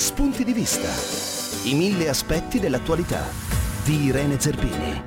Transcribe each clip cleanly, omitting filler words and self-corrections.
Spunti di vista. I 1000 aspetti dell'attualità di Irene Zerbini.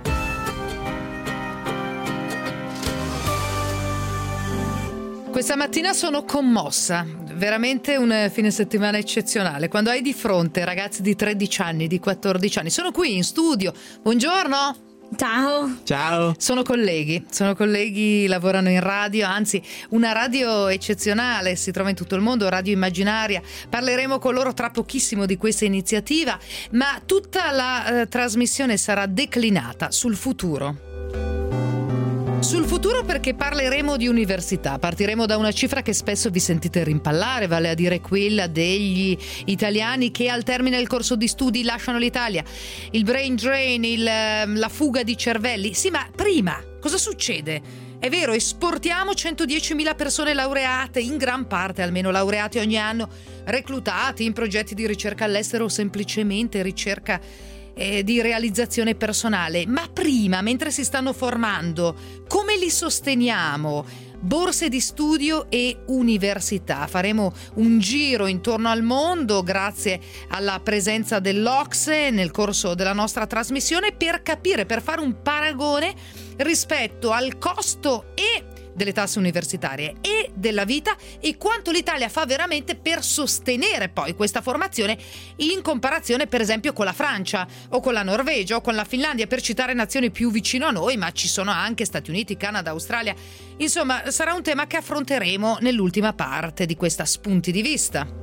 Questa mattina sono commossa, veramente un fine settimana eccezionale. Quando hai di fronte ragazzi di 13 anni, di 14 anni, sono qui in studio. Buongiorno. Ciao. Sono colleghi, lavorano in radio, anzi una radio eccezionale, si trova in tutto il mondo, Radio Immaginaria. Parleremo con loro tra pochissimo di questa iniziativa, ma tutta la trasmissione sarà declinata sul futuro. Sul futuro, perché parleremo di università. Partiremo da una cifra che spesso vi sentite rimpallare, vale a dire quella degli italiani che al termine del corso di studi lasciano l'Italia. Il brain drain, la fuga di cervelli. Sì, ma prima cosa succede? È vero, esportiamo 110.000 persone laureate, in gran parte almeno laureati ogni anno, reclutati in progetti di ricerca all'estero o semplicemente ricerca di realizzazione personale. Ma prima, mentre si stanno formando, come li sosteniamo? Borse di studio e università. Faremo un giro intorno al mondo grazie alla presenza dell'Ocse nel corso della nostra trasmissione per capire, per fare un paragone rispetto al costo e delle tasse universitarie e della vita e quanto l'Italia fa veramente per sostenere poi questa formazione in comparazione per esempio con la Francia o con la Norvegia o con la Finlandia, per citare nazioni più vicino a noi, ma ci sono anche Stati Uniti, Canada, Australia. Insomma, sarà un tema che affronteremo nell'ultima parte di questa Spunti di Vista.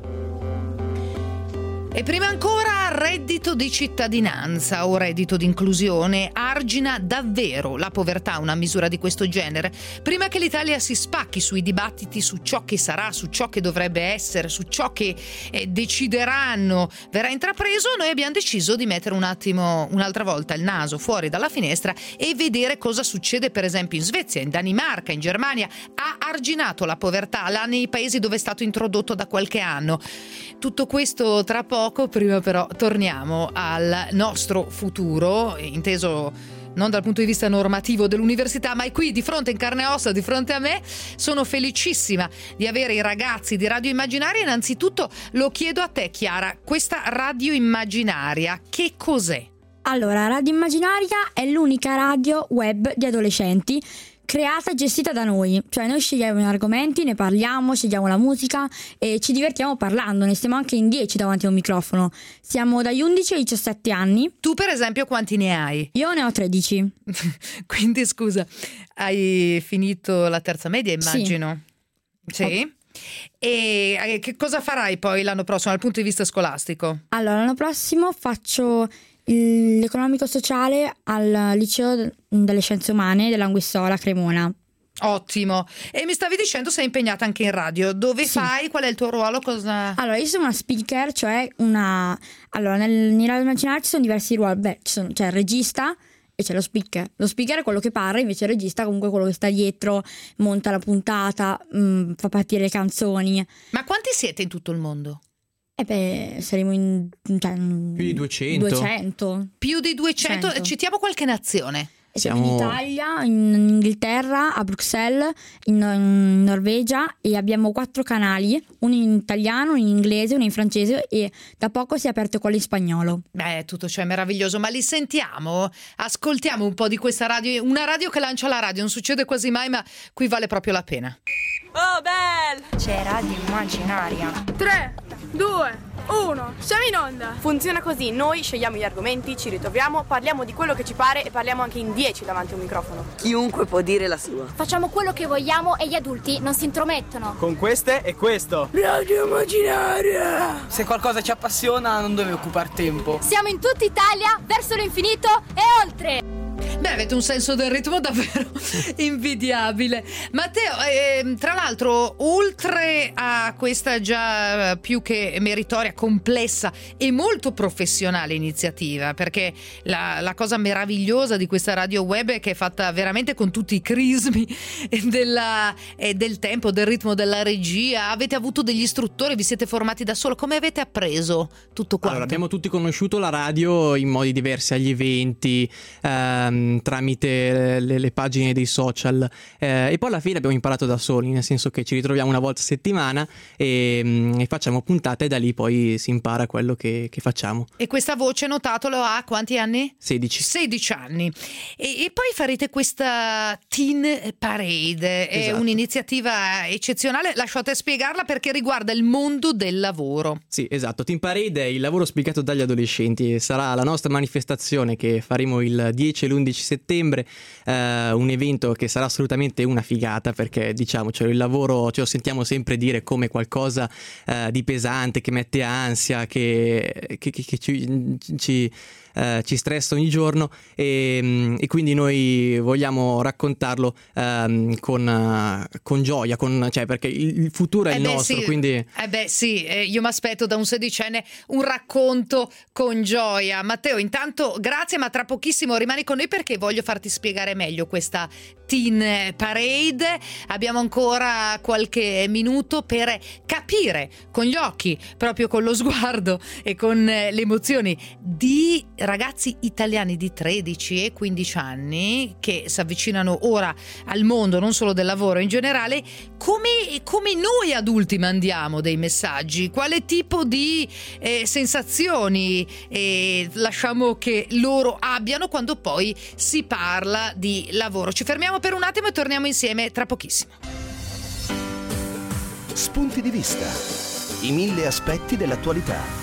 E prima ancora, reddito di cittadinanza o reddito di inclusione argina davvero la povertà una misura di questo genere? Prima che l'Italia si spacchi sui dibattiti su ciò che sarà, su ciò che dovrebbe essere, su ciò che decideranno verrà intrapreso, noi abbiamo deciso di mettere un attimo, un'altra volta, il naso fuori dalla finestra e vedere cosa succede per esempio in Svezia, in Danimarca, in Germania. Ha arginato la povertà là nei paesi dove è stato introdotto da qualche anno. Tutto questo tra poco. Prima però torniamo al nostro futuro, inteso non dal punto di vista normativo dell'università, ma è qui di fronte, in carne e ossa, di fronte a me. Sono felicissima di avere i ragazzi di Radio Immaginaria. Innanzitutto lo chiedo a te, Chiara, questa Radio Immaginaria che cos'è? Allora, Radio Immaginaria è l'unica radio web di adolescenti creata e gestita da noi, cioè noi scegliamo gli argomenti, ne parliamo, scegliamo la musica e ci divertiamo parlando, ne stiamo anche in 10 davanti a un microfono, siamo dagli 11 ai 17 anni. Tu per esempio quanti ne hai? Io ne ho 13. Quindi scusa, hai finito la terza media immagino? Sì. E che cosa farai poi l'anno prossimo dal punto di vista scolastico? Allora, l'anno prossimo faccio l'economico sociale al liceo delle scienze umane dell'Anguissola, Cremona. Ottimo. E mi stavi dicendo sei impegnata anche in radio. Dove fai? Qual è il tuo ruolo? Cosa? Allora, io sono una speaker, cioè una... Allora, nel Radio Immaginario ci sono diversi ruoli. C'è il regista e c'è lo speaker. Lo speaker è quello che parla, invece il regista comunque quello che sta dietro, monta la puntata, fa partire le canzoni. Ma quanti siete in tutto il mondo? Saremo in più di 200. Più di 200. 100. Citiamo qualche nazione. Siamo in Italia, in Inghilterra, a Bruxelles, in Norvegia, e abbiamo 4 canali, uno in italiano, uno in inglese, uno in francese, e da poco si è aperto quello in spagnolo. Tutto ciò è meraviglioso, ma li sentiamo? Ascoltiamo un po' di questa radio, una radio che lancia la radio, non succede quasi mai, ma qui vale proprio la pena. Oh, bello! C'è Radio Immaginaria. 3, 2, 1, siamo in onda! Funziona così, noi scegliamo gli argomenti, ci ritroviamo, parliamo di quello che ci pare e parliamo anche in 10 davanti a un microfono. Chiunque può dire la sua. Facciamo quello che vogliamo e gli adulti non si intromettono. Con queste e questo. Radio Immaginaria! Se qualcosa ci appassiona non deve occupare tempo. Siamo in tutta Italia, verso l'infinito e oltre! Beh, avete un senso del ritmo davvero invidiabile. Matteo, tra l'altro, oltre a questa già più che meritoria, complessa e molto professionale iniziativa, perché la cosa meravigliosa di questa radio web è che è fatta veramente con tutti i crismi del tempo, del ritmo, della regia. Avete avuto degli istruttori, vi siete formati da solo. Come avete appreso tutto quanto? Allora, abbiamo tutti conosciuto la radio in modi diversi, agli eventi, tramite le pagine dei social, e poi alla fine abbiamo imparato da soli, nel senso che ci ritroviamo una volta a settimana e facciamo puntate, e da lì poi si impara quello che facciamo. E questa voce, notatelo, ha quanti anni? 16 anni. E poi farete questa Teen Parade, è un'iniziativa eccezionale, lasciate spiegarla perché riguarda il mondo del lavoro. Sì, esatto, Teen Parade è il lavoro spiegato dagli adolescenti, sarà la nostra manifestazione che faremo il 10 e l'11 settembre, un evento che sarà assolutamente una figata, perché diciamocelo, il lavoro ce lo sentiamo sempre dire come qualcosa di pesante, che mette ansia, che ci stressa ogni giorno, e quindi noi vogliamo raccontarlo con gioia, cioè perché il futuro è il nostro, sì. quindi Io mi aspetto da un 16enne un racconto con gioia. Matteo, intanto grazie, ma tra pochissimo rimani con noi perché voglio farti spiegare meglio questa Teen Parade. Abbiamo ancora qualche minuto per capire con gli occhi, proprio con lo sguardo e con le emozioni di ragazzi italiani di 13 e 15 anni che si avvicinano ora al mondo non solo del lavoro in generale, come noi adulti mandiamo dei messaggi, quale tipo di sensazioni lasciamo che loro abbiano quando poi si parla di lavoro. Ci fermiamo per un attimo e torniamo insieme tra pochissimo. Spunti di vista, i 1000 aspetti dell'attualità.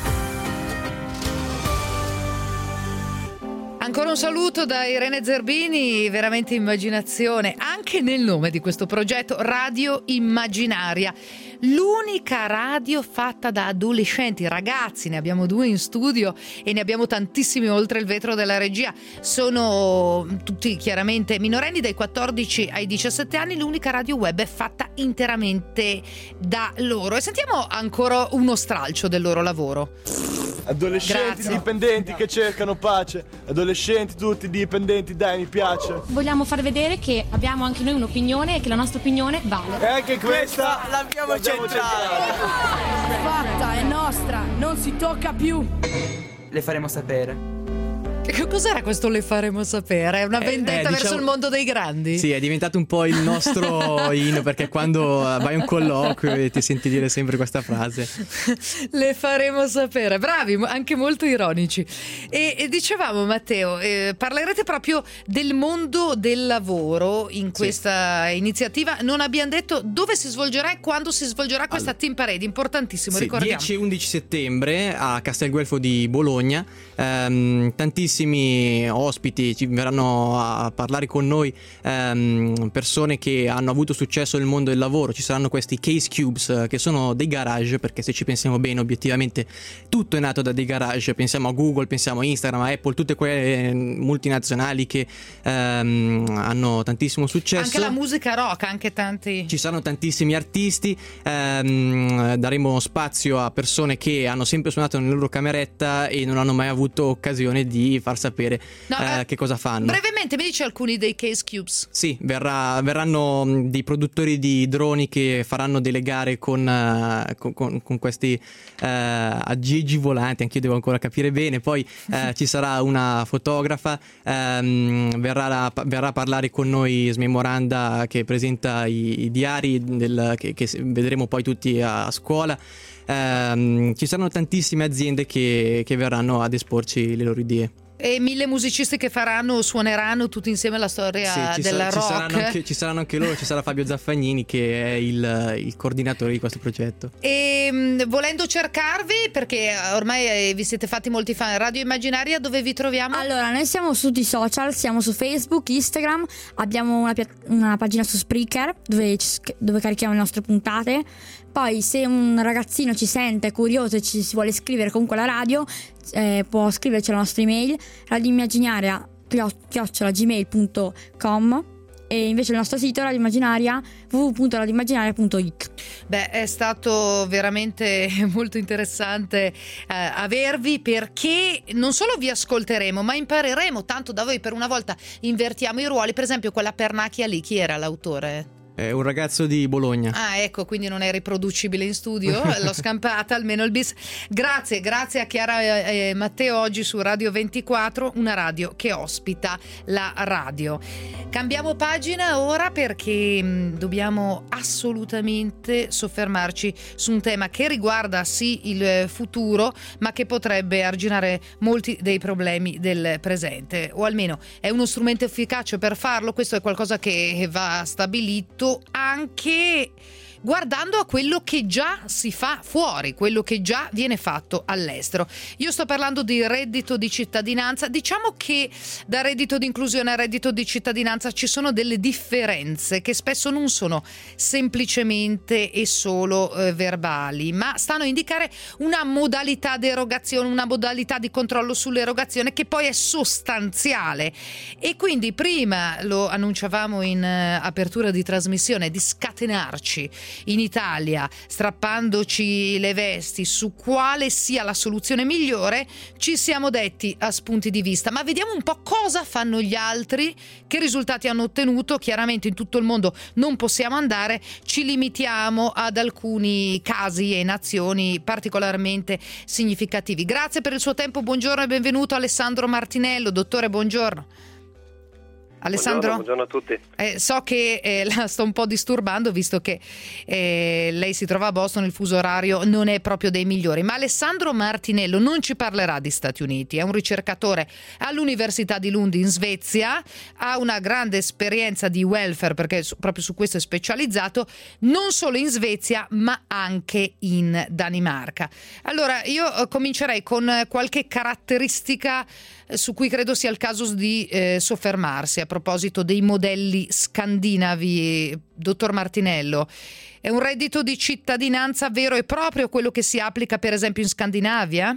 Ancora un saluto da Irene Zerbini, veramente immaginazione anche nel nome di questo progetto, Radio Immaginaria, l'unica radio fatta da adolescenti, ragazzi, ne abbiamo 2 in studio e ne abbiamo tantissimi oltre il vetro della regia, sono tutti chiaramente minorenni dai 14 ai 17 anni, l'unica radio web è fatta interamente da loro. E sentiamo ancora uno stralcio del loro lavoro. Adolescenti dipendenti che cercano pace, adolescenti tutti dipendenti, dai, mi piace. Vogliamo far vedere che abbiamo anche noi un'opinione e che la nostra opinione vale. E anche questa l'abbiamo centrata. Fatta, è nostra, non si tocca più. Le faremo sapere. Che cos'era questo le faremo sapere? È una vendetta verso il mondo dei grandi? Sì, è diventato un po' il nostro inno, perché quando vai a un colloquio e ti senti dire sempre questa frase. Le faremo sapere, bravi, anche molto ironici. E dicevamo, Matteo, parlerete proprio del mondo del lavoro in questa iniziativa. Non abbiamo detto dove si svolgerà e quando si svolgerà questa Teen Parade, importantissimo, sì, ricordiamo. 10 e 11 settembre a Castelguelfo di Bologna, tantissimi ospiti ci verranno a parlare con noi, persone che hanno avuto successo nel mondo del lavoro. Ci saranno questi Case Cubes, che sono dei garage, perché se ci pensiamo bene obiettivamente tutto è nato da dei garage. Pensiamo a Google, pensiamo a Instagram, a Apple, tutte quelle multinazionali che hanno tantissimo successo. Anche la musica rock, anche tanti. Ci saranno tantissimi artisti, daremo spazio a persone che hanno sempre suonato nella loro cameretta e non hanno mai avuto occasione di far sapere che cosa fanno. Brevemente mi dici alcuni dei Case Cubes? Sì, verranno dei produttori di droni che faranno delle gare con questi aggeggi volanti, anche io devo ancora capire bene. Poi ci sarà una fotografa, verrà a parlare con noi Smemoranda, che presenta i diari che vedremo poi tutti a scuola. Ci saranno tantissime aziende che verranno ad esporci le loro idee. E 1000 musicisti che suoneranno tutti insieme la storia del rock. Ci saranno anche loro, ci sarà Fabio Zaffagnini, che è il coordinatore di questo progetto. E volendo cercarvi, perché ormai vi siete fatti molti fan, Radio Immaginaria, dove vi troviamo? Allora, noi siamo su tutti i social, siamo su Facebook, Instagram, abbiamo una pagina su Spreaker dove carichiamo le nostre puntate. Poi se un ragazzino ci sente curioso e ci si vuole iscrivere comunque alla radio, può scriverci alla nostra email radioimmaginaria@gmail.com, e invece il nostro sito radioimmaginaria www.radioimmaginaria.it. Beh, è stato veramente molto interessante avervi, perché non solo vi ascolteremo ma impareremo tanto da voi. Per una volta invertiamo i ruoli. Per esempio quella pernacchia lì, chi era l'autore? È un ragazzo di Bologna. Ah, ecco, quindi non è riproducibile in studio, l'ho scampata, almeno il bis. Grazie a Chiara e Matteo oggi su Radio 24, una radio che ospita la radio. Cambiamo pagina ora perché dobbiamo assolutamente soffermarci su un tema che riguarda sì il futuro, ma che potrebbe arginare molti dei problemi del presente, o almeno è uno strumento efficace per farlo. Questo è qualcosa che va stabilito anche guardando a quello che già si fa fuori, quello che già viene fatto all'estero. Io sto parlando di reddito di cittadinanza. Diciamo che da reddito di inclusione a reddito di cittadinanza ci sono delle differenze che spesso non sono semplicemente e solo verbali, ma stanno a indicare una modalità di erogazione, una modalità di controllo sull'erogazione che poi è sostanziale. E quindi prima lo annunciavamo in apertura di trasmissione, di scatenarci in Italia strappandoci le vesti su quale sia la soluzione migliore, ci siamo detti a spunti di vista, ma vediamo un po' cosa fanno gli altri, che risultati hanno ottenuto. Chiaramente in tutto il mondo non possiamo andare, ci limitiamo ad alcuni casi e nazioni particolarmente significativi. Grazie per il suo tempo, buongiorno e benvenuto Alessandro Martinello. Dottore, buongiorno. Alessandro, buongiorno a tutti. So che la sto un po' disturbando, visto che lei si trova a Boston, il fuso orario non è proprio dei migliori, ma Alessandro Martinello non ci parlerà di Stati Uniti, è un ricercatore all'Università di Lund in Svezia, ha una grande esperienza di welfare perché proprio su questo è specializzato, non solo in Svezia ma anche in Danimarca. Allora io comincerei con qualche caratteristica su cui credo sia il caso di soffermarsi a proposito dei modelli scandinavi. Dottor Martinello, è un reddito di cittadinanza vero e proprio quello che si applica per esempio in Scandinavia?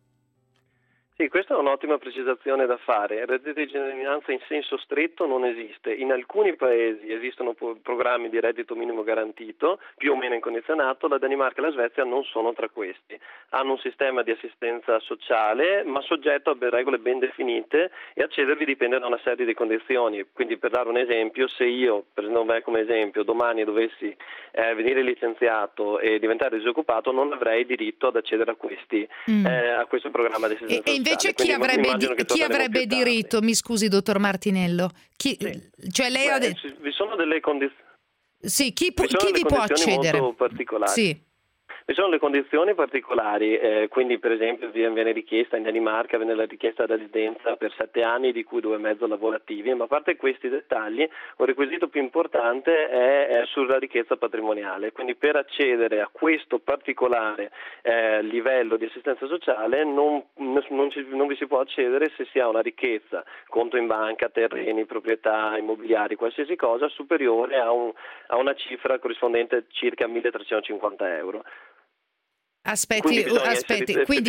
Sì, questa è un'ottima precisazione da fare. Il reddito di cittadinanza in senso stretto non esiste. In alcuni paesi esistono programmi di reddito minimo garantito, più o meno incondizionato. La Danimarca e la Svezia non sono tra questi. Hanno un sistema di assistenza sociale, ma soggetto a regole ben definite, e accedervi dipende da una serie di condizioni. Quindi, per dare un esempio, se io, prendo me come esempio, domani dovessi venire licenziato e diventare disoccupato, non avrei diritto ad accedere a questo programma di assistenza sociale. Invece chi avrebbe diritto, mi scusi dottor Martinello, cioè lei ha detto... Vi sono delle condizioni. Sì, chi vi può accedere? Molto particolari. Sì. Ci sono le condizioni particolari, quindi per esempio viene richiesta in Danimarca, viene la richiesta di residenza per 7 anni, di cui 2 e mezzo lavorativi, ma a parte questi dettagli, un requisito più importante è sulla ricchezza patrimoniale, quindi per accedere a questo particolare livello di assistenza sociale non vi si può accedere se si ha una ricchezza, conto in banca, terreni, proprietà immobiliari, qualsiasi cosa, superiore a una cifra corrispondente a circa 1.350 euro. Aspetti, quindi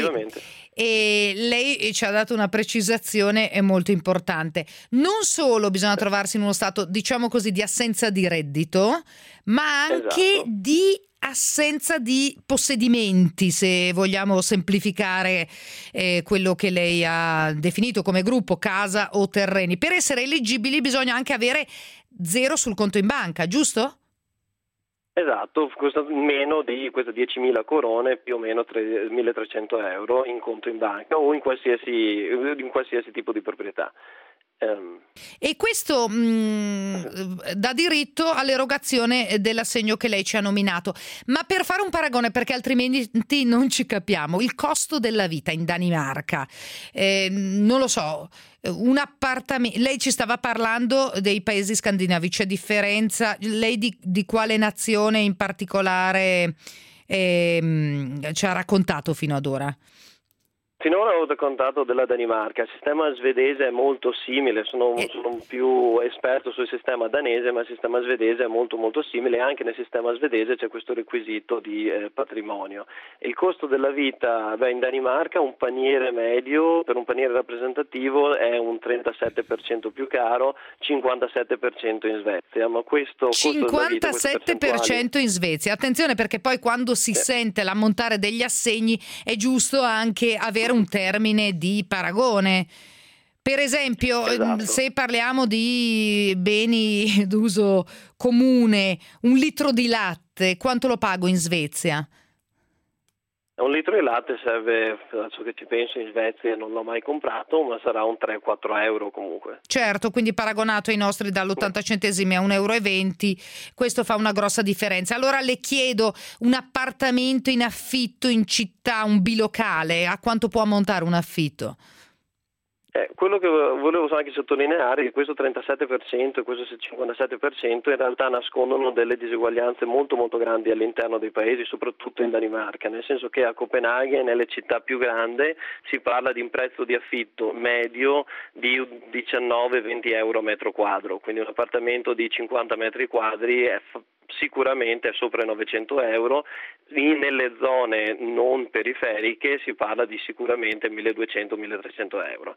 lei ci ha dato una precisazione molto importante. Non solo bisogna trovarsi in uno stato, diciamo così, di assenza di reddito, ma anche di assenza di possedimenti, se vogliamo semplificare quello che lei ha definito come gruppo, casa o terreni. Per essere eligibili bisogna anche avere 0 sul conto in banca, giusto? Esatto, meno di queste 10.000 corone, più o meno 1.300 euro in conto in banca o in qualsiasi tipo di proprietà. E questo dà diritto all'erogazione dell'assegno che lei ci ha nominato. Ma per fare un paragone, perché altrimenti non ci capiamo, il costo della vita in Danimarca, non lo so, un appartamento, lei ci stava parlando dei paesi scandinavi, c'è differenza? Lei di quale nazione in particolare ci ha raccontato fino ad ora? Finora ho raccontato della Danimarca, il sistema svedese è molto simile, sono più esperto sul sistema danese, ma il sistema svedese è molto molto simile, anche nel sistema svedese c'è questo requisito di patrimonio. Il costo della vita in Danimarca, un paniere medio per un paniere rappresentativo è un 37% più caro, 57% in Svezia, ma questo 57% in Svezia, attenzione perché poi quando si sente l'ammontare degli assegni è giusto anche avere un termine di paragone, Per esempio, Esatto. se parliamo di beni d'uso comune, 1 litro di latte, quanto lo pago in Svezia? 1 litro di latte serve, adesso che ci penso, in Svezia non l'ho mai comprato, ma sarà un 3-4 euro comunque. Certo, quindi paragonato ai nostri dall'80 centesimi a 1,20 euro, questo fa una grossa differenza. Allora le chiedo, un appartamento in affitto in città, un bilocale, a quanto può ammontare un affitto? Quello che volevo anche sottolineare è che questo 37% e questo 57% in realtà nascondono delle diseguaglianze molto molto grandi all'interno dei paesi, soprattutto in Danimarca, nel senso che a Copenaghen, nelle città più grandi, si parla di un prezzo di affitto medio di 19-20 euro a metro quadro, quindi un appartamento di 50 metri quadri sicuramente è sopra i 900 euro, nelle zone non periferiche si parla di sicuramente 1200-1300 euro.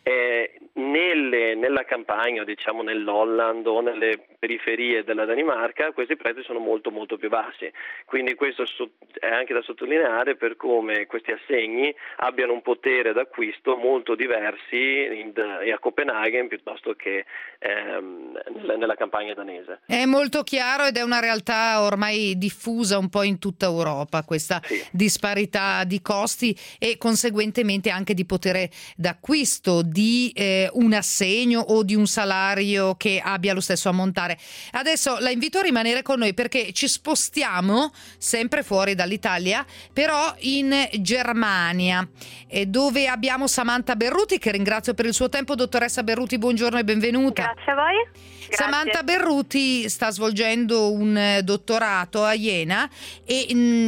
Nella campagna, diciamo nell'Holland o nelle periferie della Danimarca, questi prezzi sono molto molto più bassi, quindi questo è anche da sottolineare per come questi assegni abbiano un potere d'acquisto molto diversi a Copenaghen piuttosto che nella campagna danese. È molto chiaro ed è una realtà ormai diffusa un po' in tutta Europa, questa disparità di costi e conseguentemente anche di potere d'acquisto di un assegno o di un salario che abbia lo stesso ammontare. Adesso la invito a rimanere con noi perché ci spostiamo sempre fuori dall'Italia, però in Germania, dove abbiamo Samantha Berruti, che ringrazio per il suo tempo. Dottoressa Berruti, buongiorno e benvenuta. Grazie a voi. Grazie. Samantha Berruti sta svolgendo un dottorato a Jena e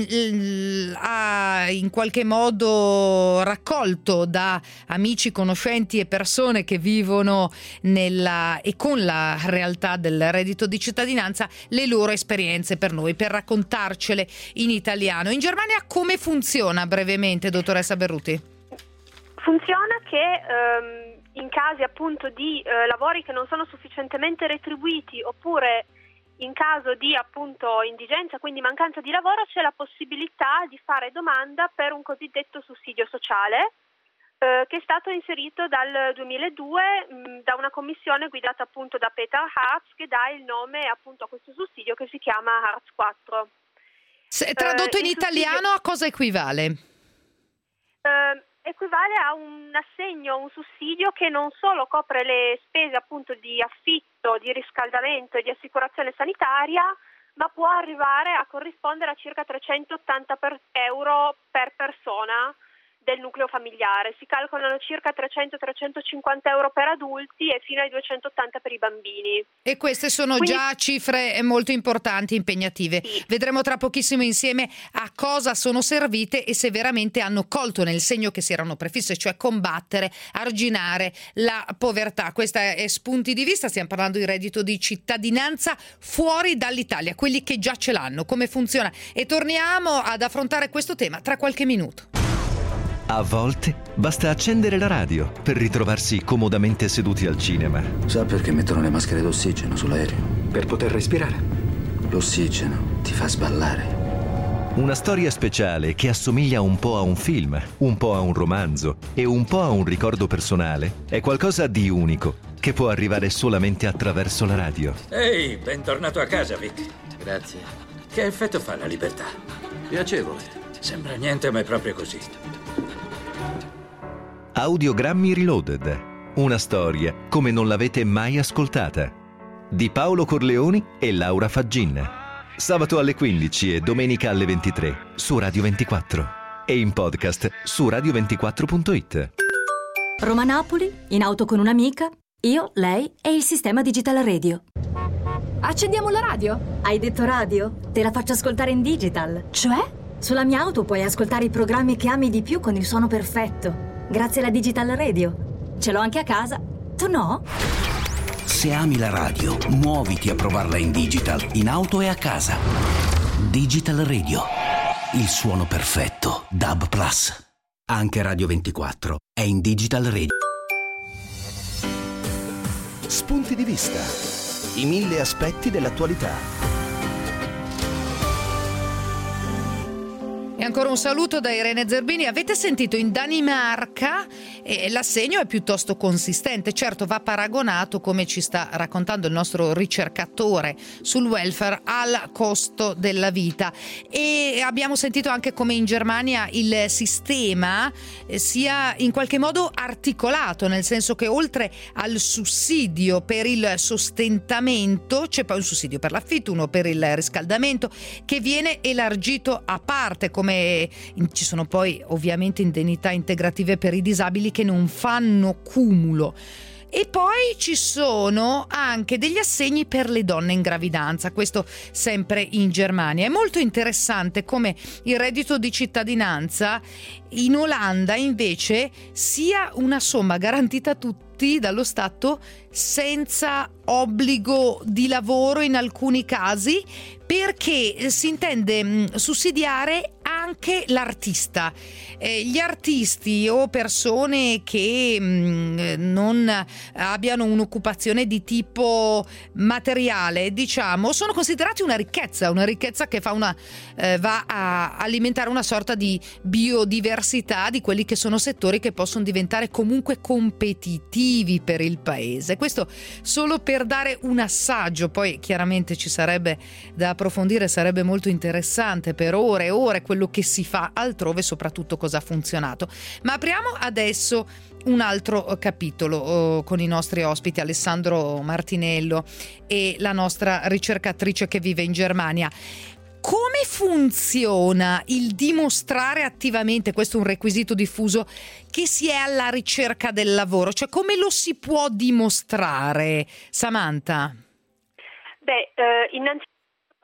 ha in qualche modo raccolto da amici, conoscenti e persone che vivono e con la realtà del reddito di cittadinanza le loro esperienze per noi, per raccontarcele in italiano. In Germania come funziona brevemente, dottoressa Berruti? Funziona che in casi appunto di lavori che non sono sufficientemente retribuiti oppure in caso di appunto indigenza, quindi mancanza di lavoro, c'è la possibilità di fare domanda per un cosiddetto sussidio sociale che è stato inserito dal 2002 da una commissione guidata appunto da Peter Hartz, che dà il nome appunto a questo sussidio che si chiama Hartz 4. Tradotto in italiano a cosa equivale? Equivale a un assegno, un sussidio che non solo copre le spese appunto di affitto, di riscaldamento e di assicurazione sanitaria, ma può arrivare a corrispondere a circa 380 euro per persona del nucleo familiare. Si calcolano circa 300-350 euro per adulti e fino ai 280 per i bambini. E queste sono già cifre molto importanti, impegnative. Sì. Vedremo tra pochissimo insieme a cosa sono servite e se veramente hanno colto nel segno che si erano prefisse, cioè combattere, arginare la povertà. Questa è Spunti di Vista, stiamo parlando di reddito di cittadinanza fuori dall'Italia, quelli che già ce l'hanno, come funziona. E torniamo ad affrontare questo tema tra qualche minuto. A volte basta accendere la radio per ritrovarsi comodamente seduti al cinema. Sa perché mettono le maschere d'ossigeno sull'aereo? Per poter respirare. L'ossigeno ti fa sballare. Una storia speciale che assomiglia un po' a un film, un po' a un romanzo e un po' a un ricordo personale è qualcosa di unico che può arrivare solamente attraverso la radio. Ehi, bentornato a casa, Vic. Grazie. Che effetto fa la libertà? Piacevole. Sembra niente, ma è proprio così. Audiogrammi Reloaded. Una storia come non l'avete mai ascoltata. Di Paolo Corleoni e Laura Faggin. Sabato alle 15 e domenica alle 23 su Radio 24. E in podcast su radio24.it. Roma-Napoli, in auto con un'amica, io, lei e il sistema Digital Radio. Accendiamo la radio? Hai detto radio? Te la faccio ascoltare in digital. Cioè? Sulla mia auto puoi ascoltare i programmi che ami di più con il suono perfetto. Grazie alla Digital Radio. Ce l'ho anche a casa. Tu no? Se ami la radio, muoviti a provarla in digital, in auto e a casa. Digital Radio. Il suono perfetto. DAB+. Anche Radio 24 è in Digital Radio. Spunti di Vista. I 1000 aspetti dell'attualità. E ancora un saluto da Irene Zerbini. Avete sentito, in Danimarca l'assegno è piuttosto consistente, certo va paragonato, come ci sta raccontando il nostro ricercatore sul welfare, al costo della vita, e abbiamo sentito anche come in Germania il sistema sia in qualche modo articolato, nel senso che oltre al sussidio per il sostentamento c'è poi un sussidio per l'affitto, uno per il riscaldamento, che viene elargito a parte, come ci sono poi ovviamente indennità integrative per i disabili che non fanno cumulo. E poi ci sono anche degli assegni per le donne in gravidanza, questo sempre in Germania. È molto interessante come il reddito di cittadinanza in Olanda invece sia una somma garantita a tutti dallo Stato senza obbligo di lavoro in alcuni casi, perché si intende sussidiare anche l'artista. Gli artisti o persone che non abbiano un'occupazione di tipo materiale, diciamo, sono considerati una ricchezza che va a alimentare una sorta di biodiversità di quelli che sono settori che possono diventare comunque competitivi per il paese. Questo solo per dare un assaggio, poi chiaramente ci sarebbe da approfondire, sarebbe molto interessante per ore e ore quello che si fa altrove, soprattutto cosa ha funzionato. Ma apriamo adesso un altro capitolo con i nostri ospiti, Alessandro Martinello e la nostra ricercatrice che vive in Germania. Come funziona il dimostrare attivamente, questo è un requisito diffuso, che si è alla ricerca del lavoro? Cioè, come lo si può dimostrare, Samantha? Innanzitutto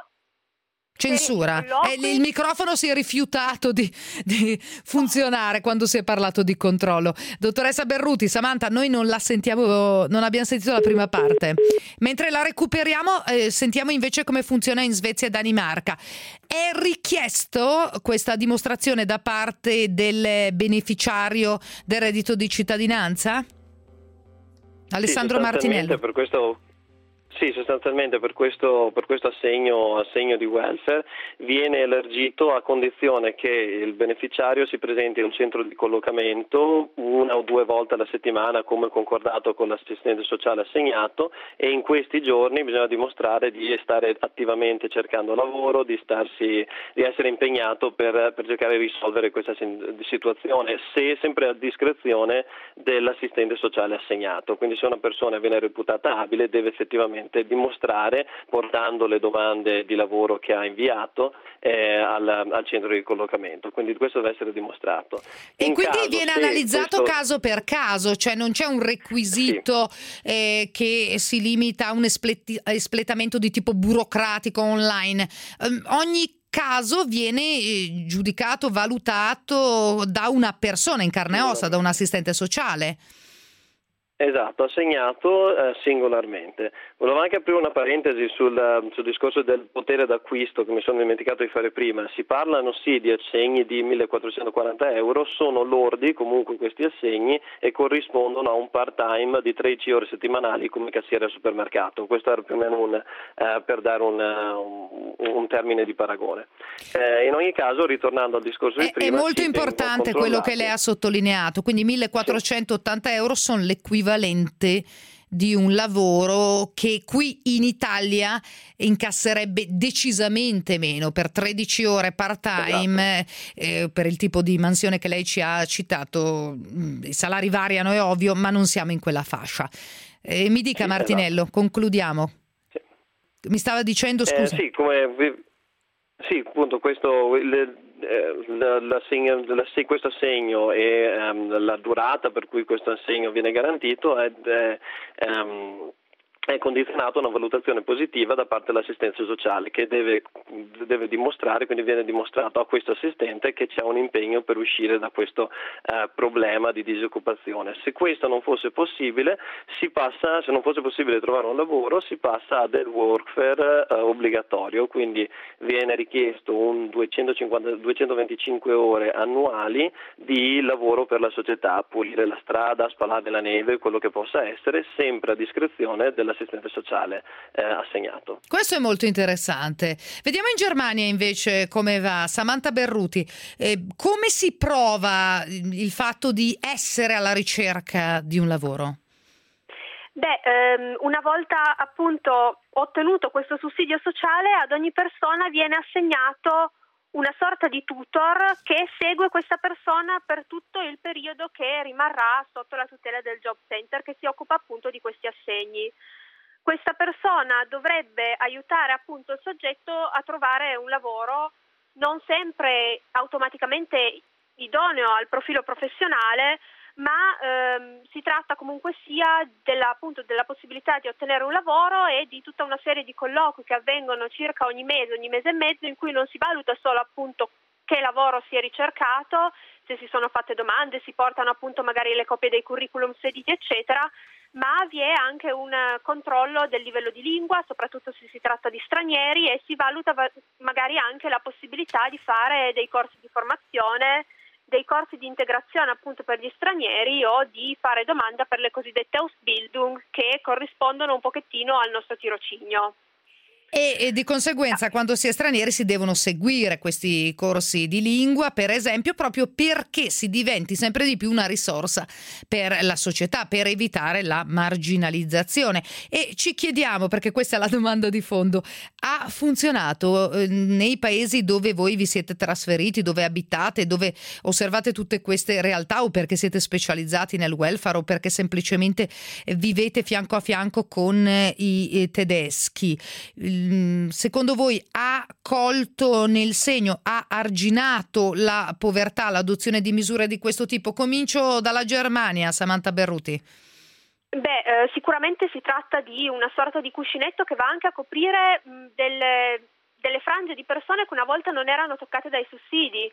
censura. Il microfono si è rifiutato di funzionare quando si è parlato di controllo. Dottoressa Berruti, Samantha, noi non abbiamo sentito la prima parte. Mentre la recuperiamo, sentiamo invece come funziona in Svezia e Danimarca. È richiesto questa dimostrazione da parte del beneficiario del reddito di cittadinanza? Alessandro Martinello. Sostanzialmente per questo assegno di welfare viene elargito a condizione che il beneficiario si presenti in un centro di collocamento 1 o 2 volte alla settimana, come concordato con l'assistente sociale assegnato, e in questi giorni bisogna dimostrare di stare attivamente cercando lavoro, di essere impegnato per cercare di risolvere questa situazione, sempre a discrezione dell'assistente sociale assegnato. Quindi se una persona viene reputata abile deve effettivamente dimostrare, portando le domande di lavoro che ha inviato al centro di collocamento, quindi questo deve essere dimostrato. E quindi viene analizzato caso per caso, cioè non c'è un requisito che si limita a un espletamento di tipo burocratico online. Ogni caso viene giudicato, valutato da una persona in carne e ossa, da un assistente sociale. Esatto, assegnato singolarmente. Volevo anche aprire una parentesi sul discorso del potere d'acquisto che mi sono dimenticato di fare prima. Si parlano sì di assegni di 1.440 euro, sono lordi comunque questi assegni e corrispondono a un part-time di 13 ore settimanali come cassiere al supermercato. Questo era più o meno per dare un termine di paragone. In ogni caso, ritornando al discorso di prima, è molto importante quello che lei ha sottolineato, quindi 1.480 euro sono l'equivalente di un lavoro che qui in Italia incasserebbe decisamente meno per 13 ore part-time. Esatto. Per il tipo di mansione che lei ci ha citato i salari variano, è ovvio, ma non siamo in quella fascia. Mi dica Martinello, esatto. Concludiamo. Sì. Mi stava dicendo, scusa. Appunto questo questo assegno e la durata per cui questo assegno viene garantito è condizionato a una valutazione positiva da parte dell'assistenza sociale, che deve dimostrare, quindi viene dimostrato a questo assistente che c'è un impegno per uscire da questo problema di disoccupazione. Se questo non fosse possibile, se non fosse possibile trovare un lavoro, si passa a del workfare obbligatorio, quindi viene richiesto 225 ore annuali di lavoro per la società, pulire la strada, spalare la neve, quello che possa essere, sempre a discrezione dell'assistente l'assistente sociale assegnato. Questo è molto interessante. Vediamo in Germania invece come va. Samantha Berruti, come si prova il fatto di essere alla ricerca di un lavoro? Una volta appunto ottenuto questo sussidio sociale, ad ogni persona viene assegnato una sorta di tutor che segue questa persona per tutto il periodo che rimarrà sotto la tutela del job center, che si occupa appunto di questi assegni. Questa persona dovrebbe aiutare appunto il soggetto a trovare un lavoro non sempre automaticamente idoneo al profilo professionale, ma si tratta comunque sia della possibilità di ottenere un lavoro e di tutta una serie di colloqui che avvengono circa ogni mese e mezzo, in cui non si valuta solo appunto che lavoro si è ricercato, se si sono fatte domande, si portano appunto magari le copie dei curriculum spediti eccetera, ma vi è anche un controllo del livello di lingua, soprattutto se si tratta di stranieri, e si valuta magari anche la possibilità di fare dei corsi di formazione, dei corsi di integrazione appunto per gli stranieri, o di fare domanda per le cosiddette Ausbildung, che corrispondono un pochettino al nostro tirocinio. E di conseguenza quando si è stranieri si devono seguire questi corsi di lingua, per esempio, proprio perché si diventi sempre di più una risorsa per la società, per evitare la marginalizzazione. E ci chiediamo, perché questa è la domanda di fondo, ha funzionato nei paesi dove voi vi siete trasferiti, dove abitate, dove osservate tutte queste realtà, o perché siete specializzati nel welfare, o perché semplicemente vivete fianco a fianco con i tedeschi? Secondo voi ha colto nel segno, ha arginato la povertà l'adozione di misure di questo tipo? Comincio dalla Germania, Samantha Berruti. Sicuramente si tratta di una sorta di cuscinetto che va anche a coprire delle frange di persone che una volta non erano toccate dai sussidi,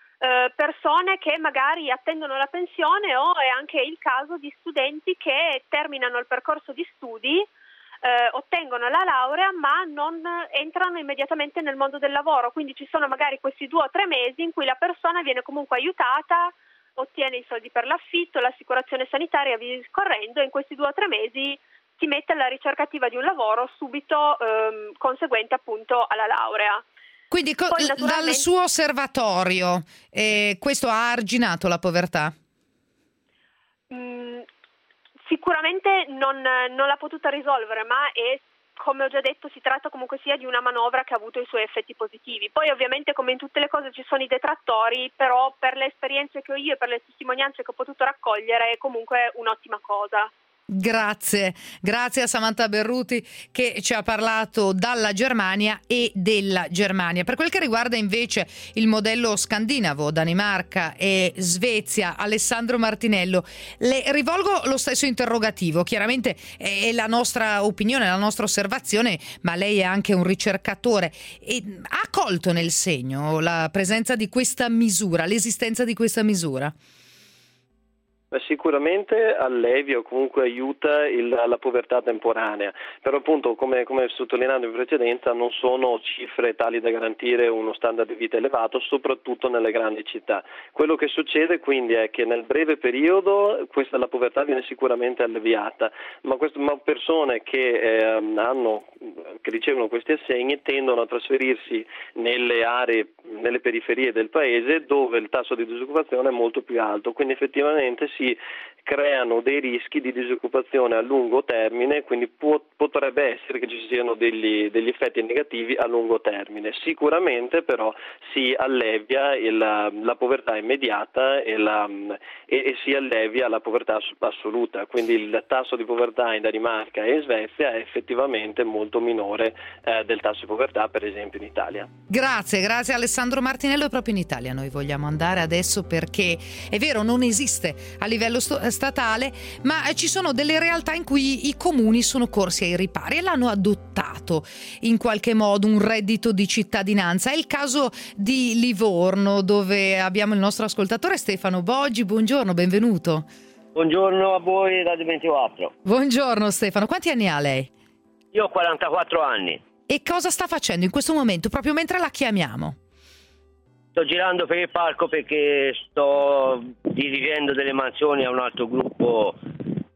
persone che magari attendono la pensione, o è anche il caso di studenti che terminano il percorso di studi, ottengono la laurea ma non entrano immediatamente nel mondo del lavoro, quindi ci sono magari questi 2 o 3 mesi in cui la persona viene comunque aiutata, ottiene i soldi per l'affitto, l'assicurazione sanitaria, via discorrendo, e in questi 2 o 3 mesi si mette alla ricerca attiva di un lavoro subito conseguente appunto alla laurea. Quindi dal suo osservatorio questo ha arginato la povertà? Sicuramente non l'ha potuta risolvere, ma come ho già detto, si tratta comunque sia di una manovra che ha avuto i suoi effetti positivi. Poi ovviamente, come in tutte le cose, ci sono i detrattori, però per le esperienze che ho io e per le testimonianze che ho potuto raccogliere è comunque un'ottima cosa. Grazie a Samantha Berruti che ci ha parlato dalla Germania e della Germania. Per quel che riguarda invece il modello scandinavo, Danimarca e Svezia, Alessandro Martinello, le rivolgo lo stesso interrogativo. Chiaramente è la nostra opinione, la nostra osservazione, ma lei è anche un ricercatore. E ha colto nel segno la presenza di questa misura, l'esistenza di questa misura? Sicuramente allevia o comunque aiuta la povertà temporanea, però appunto come sottolineato in precedenza non sono cifre tali da garantire uno standard di vita elevato, soprattutto nelle grandi città. Quello che succede quindi è che nel breve periodo la povertà viene sicuramente alleviata, ma persone che ricevono questi assegni tendono a trasferirsi nelle aree, nelle periferie del paese, dove il tasso di disoccupazione è molto più alto, quindi effettivamente si creano dei rischi di disoccupazione a lungo termine, quindi potrebbe essere che ci siano degli effetti negativi a lungo termine. Sicuramente però si allevia la povertà immediata e si allevia la povertà assoluta, quindi il tasso di povertà in Danimarca e in Svezia è effettivamente molto minore del tasso di povertà per esempio in Italia. Grazie Alessandro Martinello. E proprio in Italia noi vogliamo andare adesso, perché è vero, non esiste a livello statale, ma ci sono delle realtà in cui i comuni sono corsi ai ripari e l'hanno adottato in qualche modo un reddito di cittadinanza. È il caso di Livorno, dove abbiamo il nostro ascoltatore Stefano Boggi. Buongiorno, benvenuto. Buongiorno a voi Radio 24. Buongiorno Stefano, quanti anni ha lei? Io ho 44 anni. E cosa sta facendo in questo momento, proprio mentre la chiamiamo? Sto girando per il parco perché sto dirigendo delle mansioni a un altro gruppo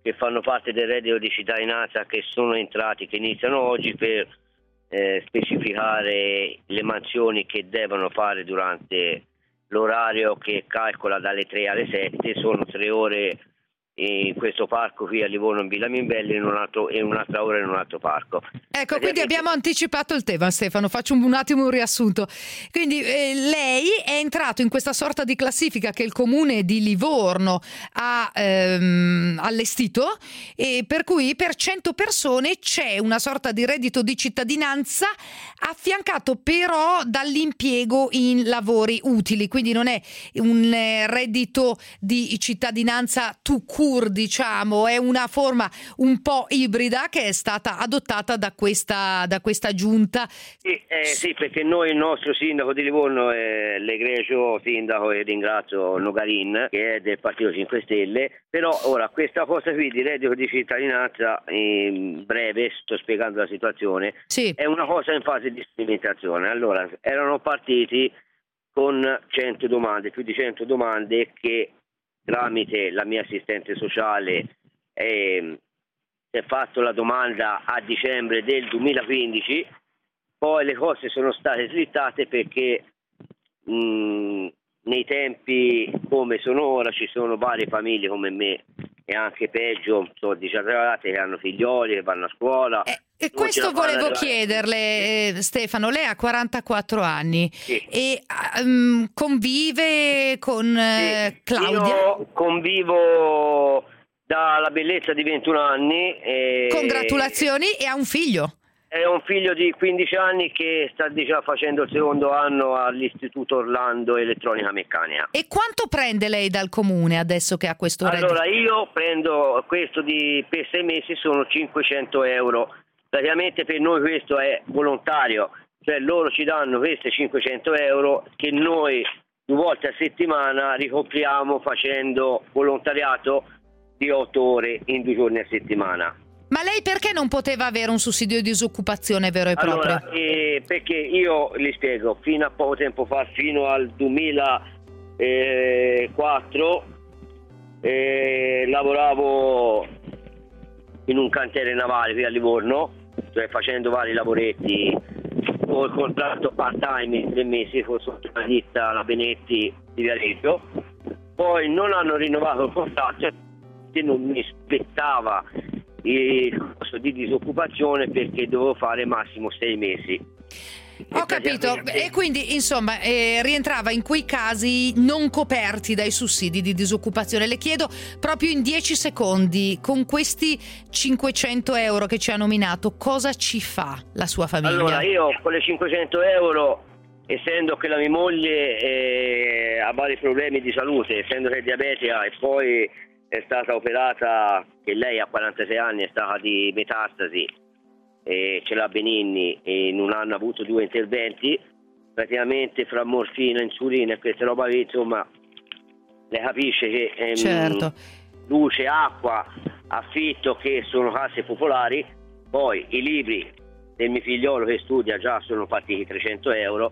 che fanno parte del reddito di cittadinanza, che sono entrati, che iniziano oggi, per specificare le mansioni che devono fare durante l'orario che calcola dalle 3 alle 7. Sono 3 ore in questo parco qui a Livorno in Villa Mimbelli e un'altra ora in un altro parco. Ecco, quindi abbiamo anticipato il tema, Stefano, faccio un attimo un riassunto. Quindi lei è entrato in questa sorta di classifica che il comune di Livorno ha allestito, e per cui per 100 persone c'è una sorta di reddito di cittadinanza affiancato però dall'impiego in lavori utili, quindi non è un reddito di cittadinanza tout court, diciamo, è una forma un po' ibrida che è stata adottata da questa giunta. Sì, perché noi, il nostro sindaco di Livorno è l'egregio sindaco, e ringrazio Nogarin, che è del Partito 5 Stelle. Però ora questa cosa qui di reddito di cittadinanza, in breve sto spiegando la situazione, sì, è una cosa in fase di sperimentazione. Allora, erano partiti con 100 domande, più di 100 domande, che tramite la mia assistente sociale si è fatto la domanda a dicembre del 2015. Poi le cose sono state slittate perché nei tempi come sono ora ci sono varie famiglie come me, e anche peggio, sono disabbiate, che hanno figlioli che vanno a scuola. E questo volevo chiederle, Stefano, lei ha 44 anni, sì, e convive con Claudia? Io convivo dalla bellezza di 21 anni. Congratulazioni, e ha un figlio? È un figlio di 15 anni che sta già facendo il secondo anno all'Istituto Orlando Elettronica Meccanica. E quanto prende lei dal comune adesso che ha questo reddito? Allora, io prendo questo per 6 mesi, sono 500 euro. Praticamente per noi questo è volontario, cioè loro ci danno questi 500 euro che noi 2 volte a settimana ricopriamo facendo volontariato di 8 ore in 2 giorni a settimana. Ma lei perché non poteva avere un sussidio di disoccupazione vero e proprio? Allora, perché io li spiego, fino a poco tempo fa, fino al 2004, lavoravo in un cantiere navale qui a Livorno, cioè facendo vari lavoretti con contratto part time in 3 mesi, sotto la ditta La Benetti di Viareggio. Poi non hanno rinnovato il contratto e non mi spettava il costo di disoccupazione perché dovevo fare massimo 6 mesi. Ho capito, e quindi insomma rientrava in quei casi non coperti dai sussidi di disoccupazione. Le chiedo proprio in 10 secondi, con questi 500 euro che ci ha nominato, cosa ci fa la sua famiglia? Allora, io con le 500 euro, essendo che la mia moglie ha vari problemi di salute, essendo che è diabetica e poi è stata operata, che lei ha 46 anni, è stata di metastasi, e ce l'ha Benigni, e in un anno ha avuto 2 interventi, praticamente fra morfina, insulina e queste roba, insomma, lei capisce che certo, luce, acqua, affitto, che sono case popolari, poi i libri del mio figliolo che studia già sono partiti 300 euro,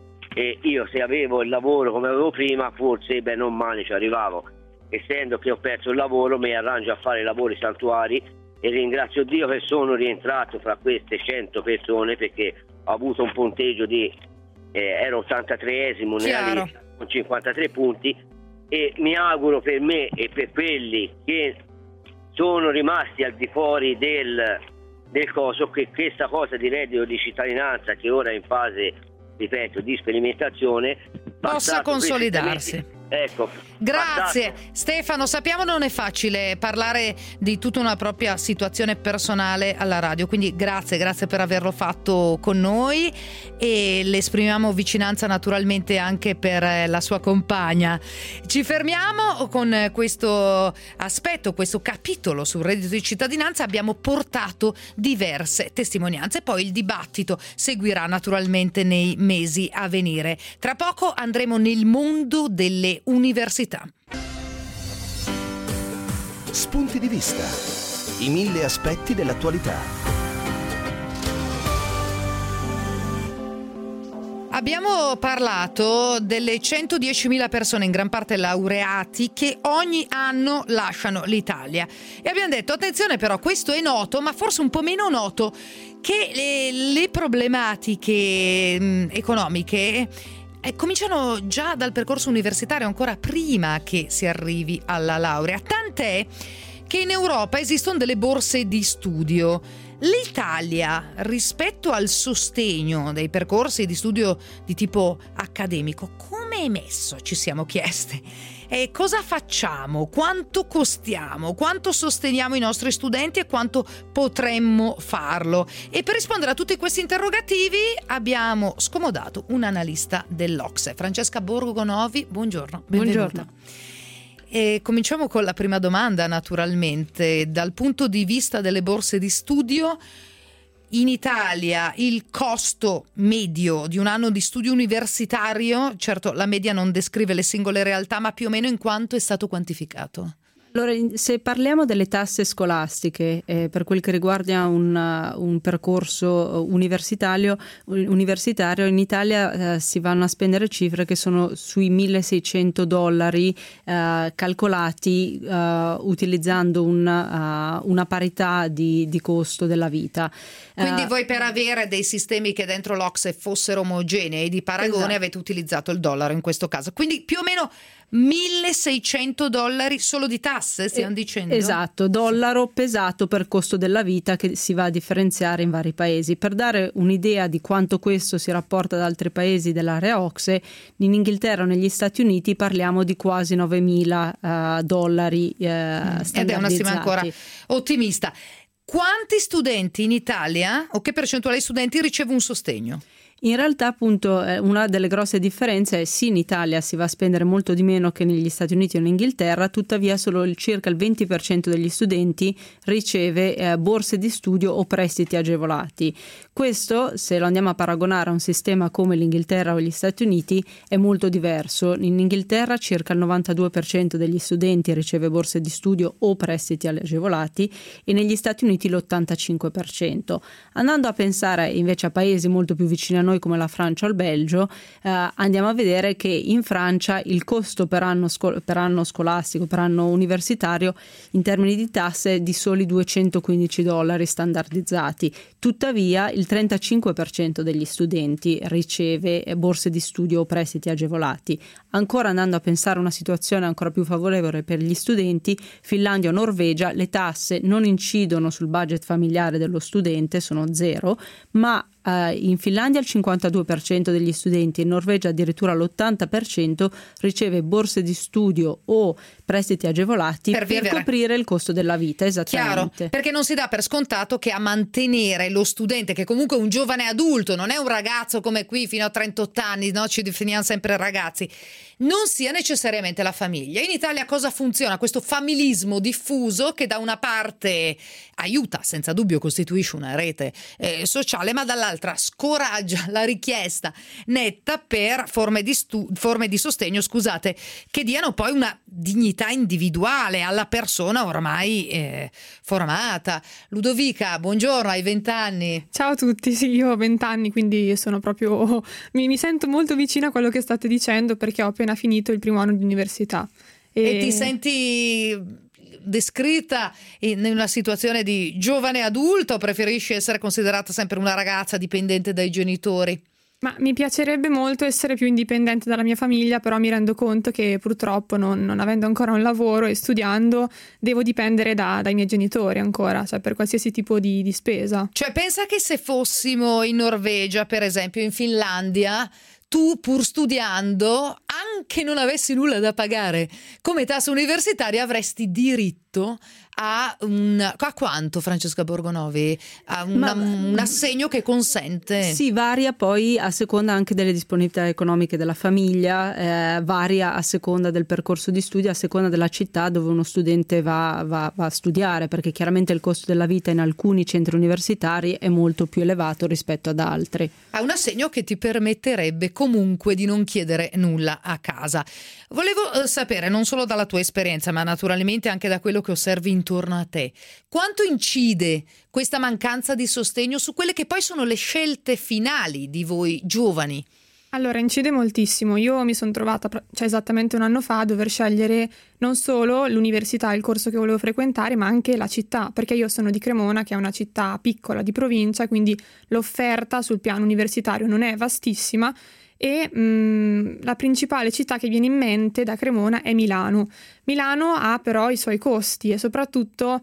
e io se avevo il lavoro come avevo prima, forse non male ci arrivavo. Essendo che ho perso il lavoro, mi arrangio a fare lavori saltuari, e ringrazio Dio che sono rientrato fra queste 100 persone, perché ho avuto un punteggio di ero 83esimo nella lista con 53 punti, e mi auguro per me e per quelli che sono rimasti al di fuori del coso, che questa cosa di reddito di cittadinanza, che ora è in fase, ripeto, di sperimentazione, possa consolidarsi. Ecco, grazie Stefano, sappiamo non è facile parlare di tutta una propria situazione personale alla radio, quindi grazie per averlo fatto con noi, e le esprimiamo vicinanza naturalmente anche per la sua compagna. Ci fermiamo con questo aspetto, questo capitolo sul reddito di cittadinanza. Abbiamo portato diverse testimonianze, poi il dibattito seguirà naturalmente nei mesi a venire. Tra poco andremo nel mondo delle università. Spunti di vista. I 1000 aspetti dell'attualità. Abbiamo parlato delle 110.000 persone, in gran parte laureati, che ogni anno lasciano l'Italia. E abbiamo detto, attenzione però, questo è noto, ma forse un po' meno noto, che le problematiche economiche cominciano già dal percorso universitario, ancora prima che si arrivi alla laurea. Tant'è che in Europa esistono delle borse di studio. L'Italia, rispetto al sostegno dei percorsi di studio di tipo accademico, come è messo? Ci siamo chieste. E cosa facciamo? Quanto costiamo? Quanto sosteniamo i nostri studenti e quanto potremmo farlo? E per rispondere a tutti questi interrogativi abbiamo scomodato un analista dell'OCSE, Francesca Borgonovi. Buongiorno. Benvenuta. Buongiorno. E cominciamo con la prima domanda, naturalmente. Dal punto di vista delle borse di studio, in Italia il costo medio di un anno di studio universitario, certo la media non descrive le singole realtà, ma più o meno in quanto è stato quantificato? Allora, se parliamo delle tasse scolastiche per quel che riguarda un percorso universitario in Italia si vanno a spendere cifre che sono sui $1.600 calcolati utilizzando una parità di costo della vita. Quindi voi, per avere dei sistemi che dentro l'OCSE fossero omogenei e di paragone, esatto, avete utilizzato il dollaro in questo caso. Quindi più o meno $1.600 solo di tasse, stiamo dicendo? Esatto, dollaro pesato per costo della vita che si va a differenziare in vari paesi. Per dare un'idea di quanto questo si rapporta ad altri paesi dell'area OCSE, in Inghilterra o negli Stati Uniti parliamo di quasi $9.000 standardizzati. Ed è una stima ancora ottimista. Quanti studenti in Italia, o che percentuale di studenti riceve un sostegno? In realtà, appunto, una delle grosse differenze è sì, in Italia si va a spendere molto di meno che negli Stati Uniti o in Inghilterra, tuttavia solo circa il 20% degli studenti riceve borse di studio o prestiti agevolati. Questo, se lo andiamo a paragonare a un sistema come l'Inghilterra o gli Stati Uniti, è molto diverso. In Inghilterra circa il 92% degli studenti riceve borse di studio o prestiti agevolati e negli Stati Uniti l'85%. Andando a pensare invece a paesi molto più vicini a noi come la Francia o il Belgio, andiamo a vedere che in Francia il costo per anno scolastico, per anno universitario, in termini di tasse è di soli $215 standardizzati. Tuttavia il 35% degli studenti riceve borse di studio o prestiti agevolati. Ancora andando a pensare a una situazione ancora più favorevole per gli studenti, Finlandia o Norvegia, le tasse non incidono sul budget familiare dello studente, sono zero, ma in Finlandia il 52% degli studenti, in Norvegia addirittura l'80% riceve borse di studio o prestiti agevolati per coprire il costo della vita. Esattamente. Chiaro, perché non si dà per scontato che a mantenere lo studente, che comunque è un giovane adulto, non è un ragazzo come qui fino a 38 anni, no? Ci definiamo sempre ragazzi, non sia necessariamente la famiglia. In Italia cosa funziona? Questo familismo diffuso che da una parte aiuta, senza dubbio costituisce una rete sociale, ma dall'altra scoraggia la richiesta netta per forme di sostegno, scusate, che diano poi una dignità individuale alla persona ormai formata. Ludovica, buongiorno, hai 20 anni. Ciao a tutti, sì, io ho 20 anni, quindi sono proprio mi sento molto vicina a quello che state dicendo, perché ho appena finito il primo anno di università. E ti senti descritta in una situazione di giovane adulto o preferisci essere considerata sempre una ragazza dipendente dai genitori? Ma mi piacerebbe molto essere più indipendente dalla mia famiglia, però mi rendo conto che purtroppo non avendo ancora un lavoro e studiando devo dipendere dai miei genitori ancora, cioè per qualsiasi tipo di spesa. Cioè pensa che se fossimo in Norvegia, per esempio, in Finlandia, tu pur studiando, anche non avessi nulla da pagare come tassa universitaria, avresti diritto a quanto, Francesca Borgonovi? A un assegno che consente? Sì, varia poi a seconda anche delle disponibilità economiche della famiglia, varia a seconda del percorso di studio, a seconda della città dove uno studente va a studiare, perché chiaramente il costo della vita in alcuni centri universitari è molto più elevato rispetto ad altri. Ha un assegno che ti permetterebbe comunque di non chiedere nulla a casa. Volevo sapere, non solo dalla tua esperienza, ma naturalmente anche da quello che osservi intorno a te, quanto incide questa mancanza di sostegno su quelle che poi sono le scelte finali di voi giovani? Allora, incide moltissimo. Io mi sono trovata esattamente un anno fa a dover scegliere non solo l'università, il corso che volevo frequentare, ma anche la città, perché io sono di Cremona, che è una città piccola di provincia, quindi l'offerta sul piano universitario non è vastissima e la principale città che viene in mente da Cremona è Milano. Milano ha però i suoi costi e soprattutto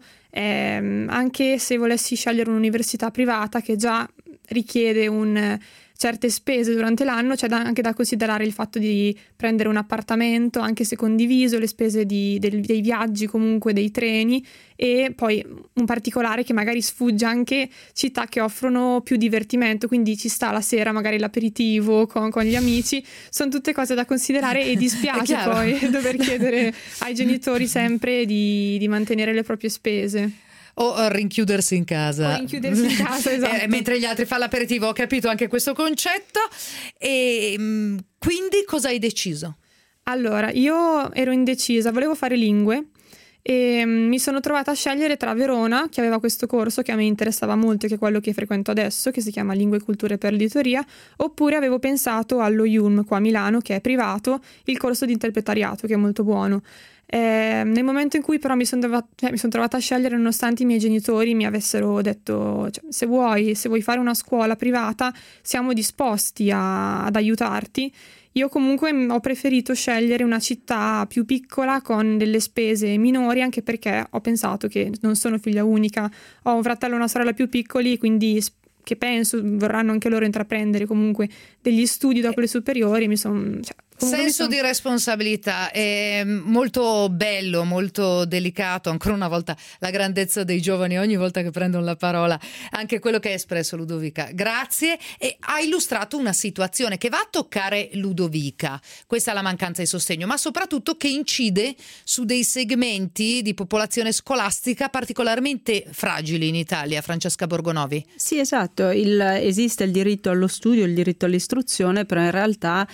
anche se volessi scegliere un'università privata che già richiede certe spese durante l'anno, c'è anche da considerare il fatto di prendere un appartamento, anche se condiviso, le spese dei viaggi, comunque dei treni, e poi un particolare che magari sfugge anche città che offrono più divertimento, quindi ci sta la sera magari l'aperitivo con gli amici, sono tutte cose da considerare e dispiace poi dover chiedere ai genitori sempre di mantenere le proprie spese. O rinchiudersi in casa. Esatto. Mentre gli altri fanno l'aperitivo, ho capito anche questo concetto. E quindi cosa hai deciso? Allora, io ero indecisa, volevo fare lingue e mi sono trovata a scegliere tra Verona, che aveva questo corso che a me interessava molto e che è quello che frequento adesso, che si chiama Lingue e Culture per l'Editoria, oppure avevo pensato allo IULM qua a Milano, che è privato, il corso di interpretariato, che è molto buono. Nel momento in cui però mi sono trovata a scegliere, nonostante i miei genitori mi avessero detto se vuoi fare una scuola privata siamo disposti ad aiutarti, io comunque ho preferito scegliere una città più piccola con delle spese minori, anche perché ho pensato che non sono figlia unica, ho un fratello e una sorella più piccoli, quindi che penso vorranno anche loro intraprendere comunque degli studi dopo le superiori. Senso di responsabilità è molto bello, molto delicato. Ancora una volta la grandezza dei giovani ogni volta che prendono la parola, anche quello che ha espresso Ludovica. Grazie. E ha illustrato una situazione che va a toccare Ludovica, questa è la mancanza di sostegno, ma soprattutto che incide su dei segmenti di popolazione scolastica particolarmente fragili in Italia. Francesca Borgonovi. Sì, esatto, esiste il diritto allo studio, il diritto all'istruzione, però in realtà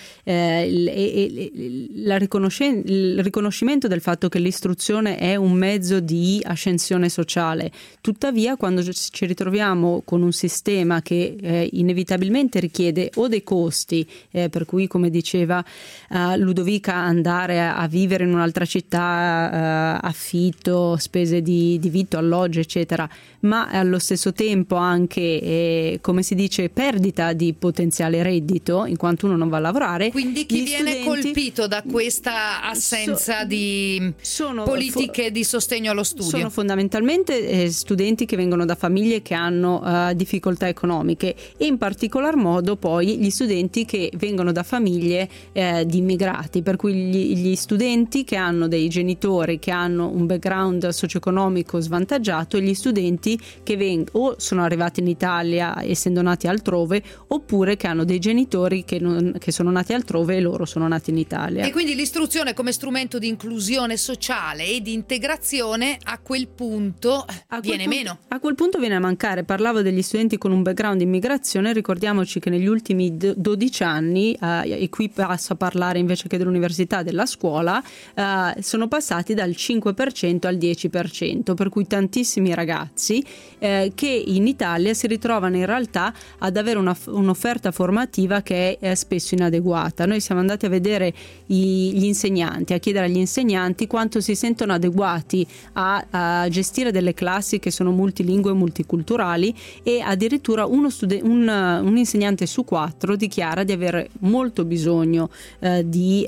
il riconoscimento del fatto che l'istruzione è un mezzo di ascensione sociale. Tuttavia, quando ci ritroviamo con un sistema che inevitabilmente richiede o dei costi, per cui, come diceva Ludovica, andare a vivere in un'altra città, affitto, spese di vitto, alloggio, eccetera, ma allo stesso tempo anche, come si dice, perdita di potenziale reddito, in quanto uno non va a lavorare. Quindi chi viene colpito da questa assenza di politiche di sostegno allo studio? Sono fondamentalmente studenti che vengono da famiglie che hanno difficoltà economiche, e in particolar modo poi gli studenti che vengono da famiglie di immigrati, per cui gli studenti che hanno dei genitori che hanno un background socio-economico svantaggiato, e gli studenti che o sono arrivati in Italia essendo nati altrove, oppure che hanno dei genitori che sono nati altrove e loro sono nati in Italia. E quindi l'istruzione come strumento di inclusione sociale e di integrazione a quel punto viene meno. A quel punto viene a mancare. Parlavo degli studenti con un background di immigrazione, ricordiamoci che negli ultimi 12 anni, e qui passo a parlare invece che dell'università, della scuola, sono passati dal 5% al 10%, per cui tantissimi ragazzi che in Italia si ritrovano in realtà ad avere un'offerta formativa che è spesso inadeguata. Noi siamo andati a vedere gli insegnanti, a chiedere agli insegnanti quanto si sentono adeguati a gestire delle classi che sono multilingue e multiculturali, e addirittura un insegnante su 4 dichiara di avere molto bisogno di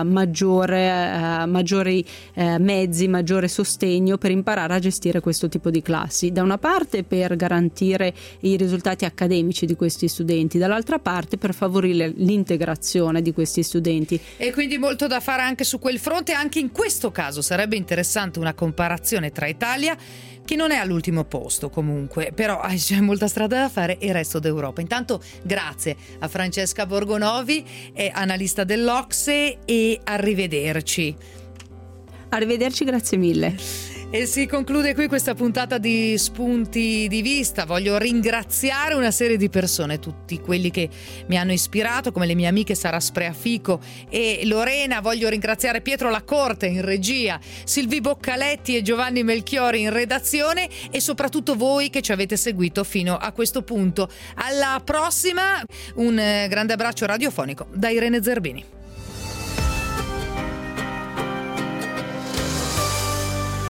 maggiori mezzi, maggiore sostegno per imparare a gestire questo tipo di classi. Da una parte per garantire i risultati accademici di questi studenti, dall'altra parte per favorire l'integrazione di questi studenti. E quindi molto da fare anche su quel fronte. Anche in questo caso sarebbe interessante una comparazione tra Italia, che non è all'ultimo posto comunque, però c'è molta strada da fare, e il resto d'Europa. Intanto grazie a Francesca Borgonovi, analista dell'Ocse, e arrivederci. Arrivederci, grazie mille. E si conclude qui questa puntata di Spunti di Vista. Voglio ringraziare una serie di persone, tutti quelli che mi hanno ispirato, come le mie amiche Sara Spreafico e Lorena. Voglio ringraziare Pietro Lacorte in regia, Silvi Boccaletti e Giovanni Melchiori in redazione, e soprattutto voi che ci avete seguito fino a questo punto. Alla prossima, un grande abbraccio radiofonico da Irene Zerbini.